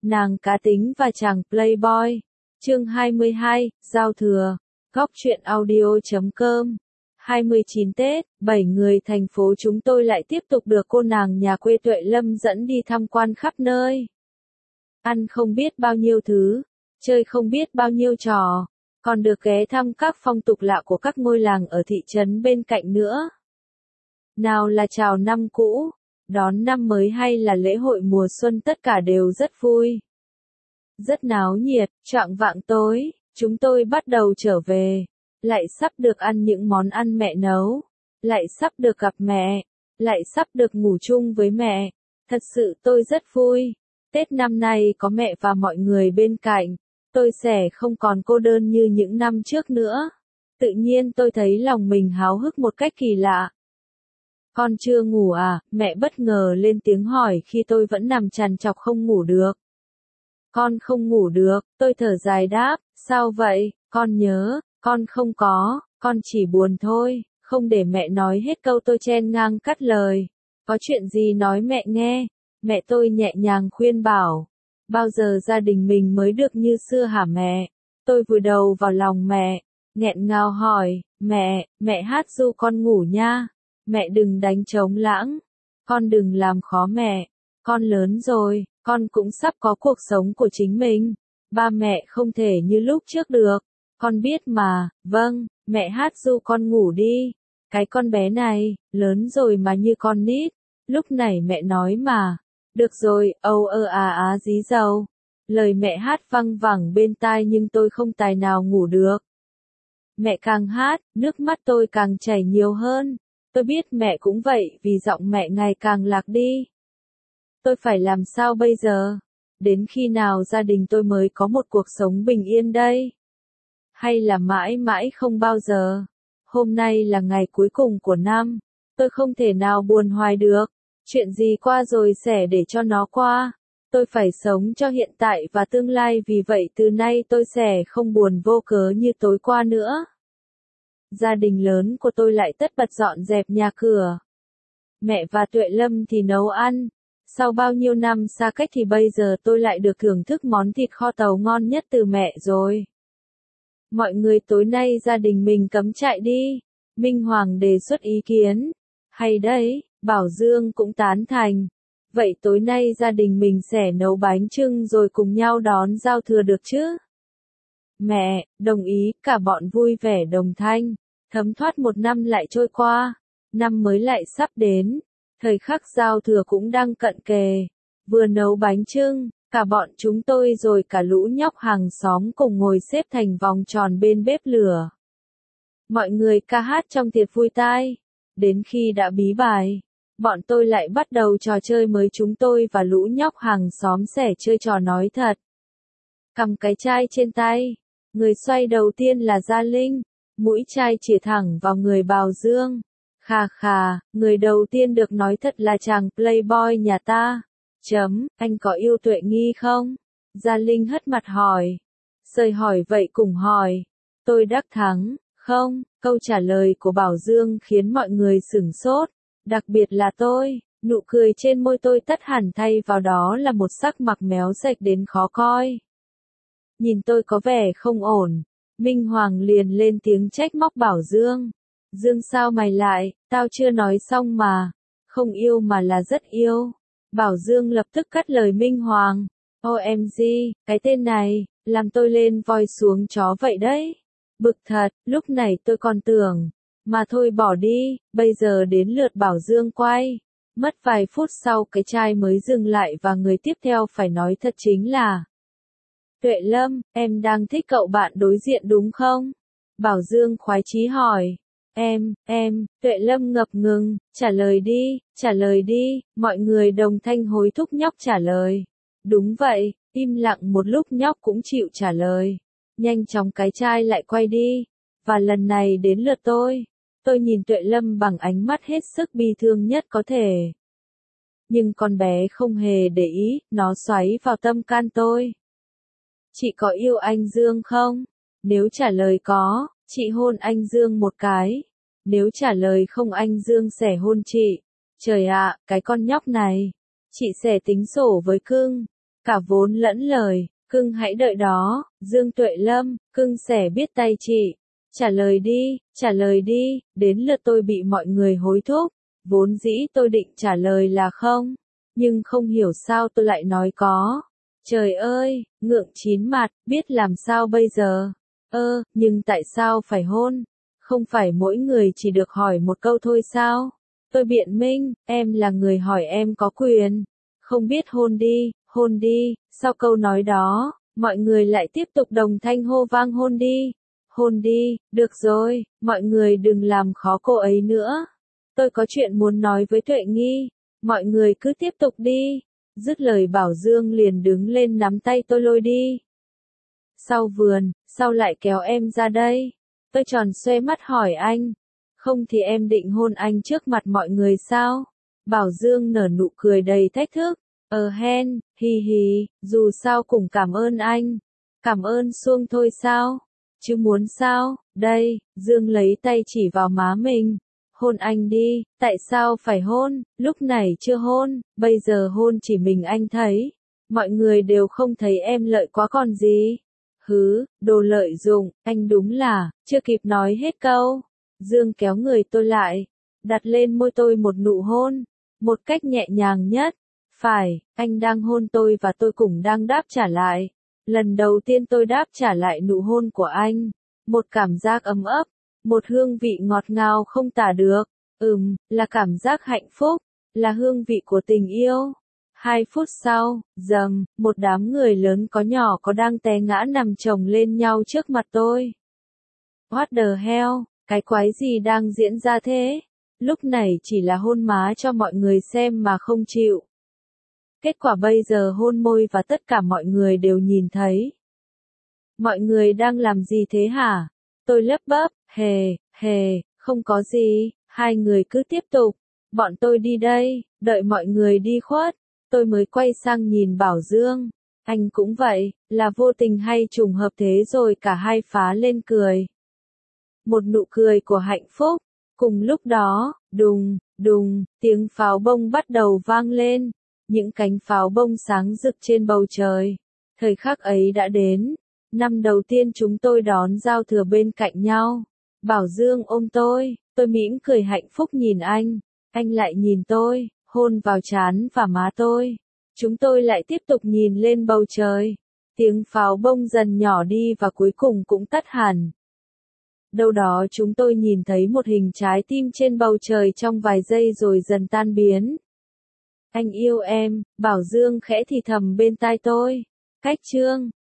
Nàng cá tính và chàng playboy. Chương 22, Giao thừa. Góc truyện audio.com. 29 Tết, 7 người thành phố chúng tôi lại tiếp tục được cô nàng nhà quê Tuệ Lâm dẫn đi tham quan khắp nơi. Ăn không biết bao nhiêu thứ, chơi không biết bao nhiêu trò, còn được ghé thăm các phong tục lạ của các ngôi làng ở thị trấn bên cạnh nữa. Nào là chào năm cũ, đón năm mới hay là lễ hội mùa xuân, tất cả đều rất vui. Rất náo nhiệt, choạng vạng tối, chúng tôi bắt đầu trở về. Lại sắp được ăn những món ăn mẹ nấu. Lại sắp được gặp mẹ. Lại sắp được ngủ chung với mẹ. Thật sự tôi rất vui. Tết năm nay có mẹ và mọi người bên cạnh. Tôi sẽ không còn cô đơn như những năm trước nữa. Tự nhiên tôi thấy lòng mình háo hức một cách kỳ lạ. Con chưa ngủ à? Mẹ bất ngờ lên tiếng hỏi khi tôi vẫn nằm trằn trọc không ngủ được. Con không ngủ được, tôi thở dài đáp, sao vậy, con nhớ, con không có, con chỉ buồn thôi. Không để mẹ nói hết câu tôi chen ngang cắt lời. Có chuyện gì nói mẹ nghe. Mẹ tôi nhẹ nhàng khuyên bảo. Bao giờ gia đình mình mới được như xưa hả mẹ? Tôi vùi đầu vào lòng mẹ, nghẹn ngào hỏi, mẹ hát ru con ngủ nha. Mẹ đừng đánh trống lãng. Con đừng làm khó mẹ. Con lớn rồi, con cũng sắp có cuộc sống của chính mình. Ba mẹ không thể như lúc trước được. Con biết mà, vâng, mẹ hát ru con ngủ đi. Cái con bé này, lớn rồi mà như con nít. Lúc này mẹ nói mà. Được rồi, âu ơ à dí dầu. Lời mẹ hát văng vẳng bên tai nhưng tôi không tài nào ngủ được. Mẹ càng hát, nước mắt tôi càng chảy nhiều hơn. Tôi biết mẹ cũng vậy vì giọng mẹ ngày càng lạc đi. Tôi phải làm sao bây giờ? Đến khi nào gia đình tôi mới có một cuộc sống bình yên đây? Hay là mãi mãi không bao giờ? Hôm nay là ngày cuối cùng của năm. Tôi không thể nào buồn hoài được. Chuyện gì qua rồi sẽ để cho nó qua. Tôi phải sống cho hiện tại và tương lai, vì vậy từ nay tôi sẽ không buồn vô cớ như tối qua nữa. Gia đình lớn của tôi lại tất bật dọn dẹp nhà cửa. Mẹ và Tuệ Lâm thì nấu ăn. Sau bao nhiêu năm xa cách thì bây giờ tôi lại được thưởng thức món thịt kho tàu ngon nhất từ mẹ rồi. Mọi người tối nay gia đình mình cắm trại đi. Minh Hoàng đề xuất ý kiến. Hay đấy, Bảo Dương cũng tán thành. Vậy tối nay gia đình mình sẽ nấu bánh chưng rồi cùng nhau đón giao thừa được chứ? Mẹ, đồng ý, cả bọn vui vẻ đồng thanh. Thấm thoát một năm lại trôi qua. Năm mới lại sắp đến. Thời khắc giao thừa cũng đang cận kề. Vừa nấu bánh chưng, cả bọn chúng tôi rồi cả lũ nhóc hàng xóm cùng ngồi xếp thành vòng tròn bên bếp lửa. Mọi người ca hát trong tiệc vui tai. Đến khi đã bí bài, bọn tôi lại bắt đầu trò chơi mới. Chúng tôi và lũ nhóc hàng xóm sẽ chơi trò nói thật. Cầm cái chai trên tay. Người xoay đầu tiên là Gia Linh. Mũi chai chĩa thẳng vào người Bảo Dương. Khà khà, người đầu tiên được nói thật là chàng playboy nhà ta. Anh có yêu Tuệ Nghi không? Gia Linh hất mặt hỏi. Sơi hỏi vậy cùng hỏi. Tôi đắc thắng, không? Câu trả lời của Bảo Dương khiến mọi người sửng sốt. Đặc biệt là tôi, nụ cười trên môi tôi tắt hẳn, thay vào đó là một sắc mặt méo sạch đến khó coi. Nhìn tôi có vẻ không ổn. Minh Hoàng liền lên tiếng trách móc Bảo Dương. Dương sao mày lại, tao chưa nói xong mà. Không yêu mà là rất yêu. Bảo Dương lập tức cắt lời Minh Hoàng. OMG, cái tên này, làm tôi lên voi xuống chó vậy đấy. Bực thật, lúc này tôi còn tưởng. Mà thôi bỏ đi, bây giờ đến lượt Bảo Dương quay. Mất vài phút sau cái chai mới dừng lại và người tiếp theo phải nói thật chính là Tuệ Lâm, em đang thích cậu bạn đối diện đúng không? Bảo Dương khoái chí hỏi. Tuệ Lâm ngập ngừng, trả lời đi, mọi người đồng thanh hối thúc nhóc trả lời. Đúng vậy, im lặng một lúc nhóc cũng chịu trả lời. Nhanh chóng cái chai lại quay đi, và lần này đến lượt tôi. Tôi nhìn Tuệ Lâm bằng ánh mắt hết sức bi thương nhất có thể. Nhưng con bé không hề để ý, nó xoáy vào tâm can tôi. Chị có yêu anh Dương không? Nếu trả lời có, chị hôn anh Dương một cái. Nếu trả lời không, anh Dương sẽ hôn chị. Trời ạ, cái con nhóc này. Chị sẽ tính sổ với cưng. Cả vốn lẫn lời, cưng hãy đợi đó, Dương Tuệ Lâm, cưng sẽ biết tay chị. Trả lời đi, đến lượt tôi bị mọi người hối thúc. Vốn dĩ tôi định trả lời là không, nhưng không hiểu sao tôi lại nói có. Trời ơi, ngượng chín mặt, biết làm sao bây giờ. Nhưng tại sao phải hôn? Không phải mỗi người chỉ được hỏi một câu thôi sao? Tôi biện minh, em là người hỏi em có quyền. Không biết hôn đi, sau câu nói đó, mọi người lại tiếp tục đồng thanh hô vang hôn đi, được rồi, mọi người đừng làm khó cô ấy nữa. Tôi có chuyện muốn nói với Tuệ Nghi, mọi người cứ tiếp tục đi. Dứt lời Bảo Dương liền đứng lên nắm tay tôi lôi đi. Sau vườn, sao lại kéo em ra đây? Tôi tròn xoe mắt hỏi anh. Không thì em định hôn anh trước mặt mọi người sao? Bảo Dương nở nụ cười đầy thách thức. Hen, hì, dù sao cũng cảm ơn anh. Cảm ơn suông thôi sao? Chứ muốn sao? Đây, Dương lấy tay chỉ vào má mình. Hôn anh đi, tại sao phải hôn, lúc này chưa hôn, bây giờ hôn chỉ mình anh thấy. Mọi người đều không thấy em lợi quá còn gì. Đồ lợi dụng, anh đúng là, chưa kịp nói hết câu. Dương kéo người tôi lại, đặt lên môi tôi một nụ hôn, một cách nhẹ nhàng nhất. Phải, anh đang hôn tôi và tôi cũng đang đáp trả lại. Lần đầu tiên tôi đáp trả lại nụ hôn của anh. Một cảm giác ấm ấp, một hương vị ngọt ngào không tả được. Là cảm giác hạnh phúc, là hương vị của tình yêu. 2 phút sau, một đám người lớn có nhỏ có đang té ngã nằm chồng lên nhau trước mặt tôi. What the hell, cái quái gì đang diễn ra thế? Lúc này chỉ là hôn má cho mọi người xem mà không chịu. Kết quả bây giờ hôn môi và tất cả mọi người đều nhìn thấy. Mọi người đang làm gì thế hả? Tôi lắp bắp, không có gì, hai người cứ tiếp tục. Bọn tôi đi đây, đợi mọi người đi khuất. Tôi mới quay sang nhìn Bảo Dương. Anh cũng vậy, là vô tình hay trùng hợp thế rồi cả hai phá lên cười. Một nụ cười của hạnh phúc. Cùng lúc đó, đùng, tiếng pháo bông bắt đầu vang lên. Những cánh pháo bông sáng rực trên bầu trời. Thời khắc ấy đã đến. Năm đầu tiên chúng tôi đón giao thừa bên cạnh nhau. Bảo Dương ôm tôi mỉm cười hạnh phúc nhìn anh lại nhìn tôi, hôn vào trán và má tôi. Chúng tôi lại tiếp tục nhìn lên bầu trời. Tiếng pháo bông dần nhỏ đi và cuối cùng cũng tắt hẳn. Đâu đó chúng tôi nhìn thấy một hình trái tim trên bầu trời trong vài giây rồi dần tan biến. Anh yêu em, Bảo Dương khẽ thì thầm bên tai tôi. Cách chương